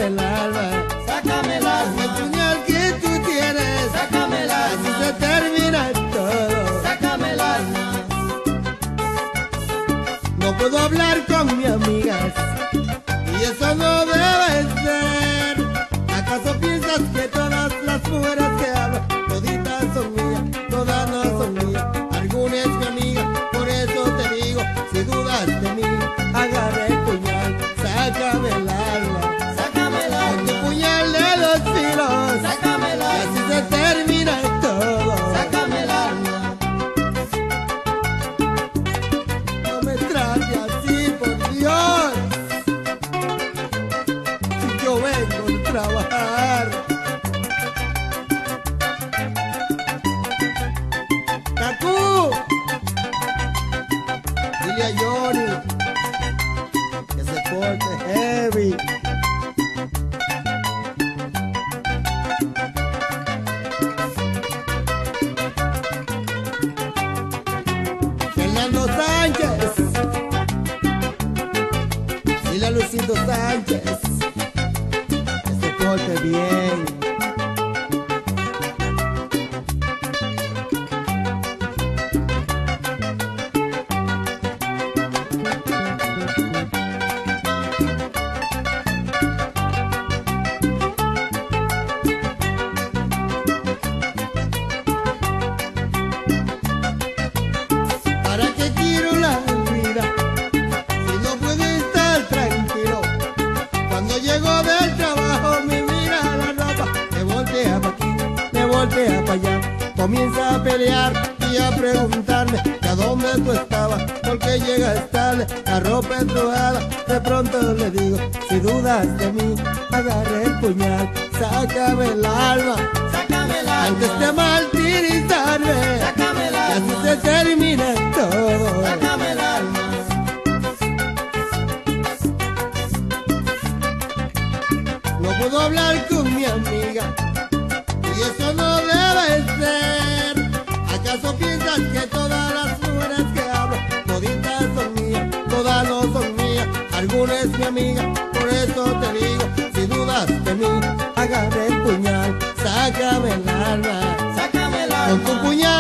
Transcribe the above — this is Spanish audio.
sácame el alma, sácame el alma, el puñal que tú tienes, sácame el así alma, se termina todo. sácame el alma. No puedo hablar con mis amigas y eso no debe ser. ¿Acaso piensas que todas las mujeres que hablan, toditas son mías, todas no son mías? Alguna es mi amiga, por eso te digo, si dudas de mí, agarra el puñal, sácame el alma, Sácame el con tu alma, puñal de dos filos, sácame el y así alma, se termina todo. sácame el alma. No me trate así, por Dios, si yo vengo a trabajar. ¡Cacú! Dile a Johnny que se porte heavy. Fernando Sánchez, dile a Luisito Sánchez que se porte bien. ¿Para qué quiero la vida si no puedo estar tranquilo? Cuando llego del trabajo me mira la ropa, me voltea para aquí, me voltea para allá, comienza a pelear y a preguntarme que a dónde tú estabas, porque llegas tarde, la ropa entrujada. De pronto le digo, si dudas de mí, agarre el puñal, sácame el alma, Sácame el antes de alma, martirizarme, sácame el y así alma, se termina todo. sácame el alma. No puedo hablar con mi amiga y eso no debe ser. ¿Acaso piensas que todas las mujeres que hablo, toditas son mías, todas no son mías? Alguna es mi amiga, por eso te digo, si dudas de mí, agarre el puñal, sácame el alma, Sácame el con tu alma, puñal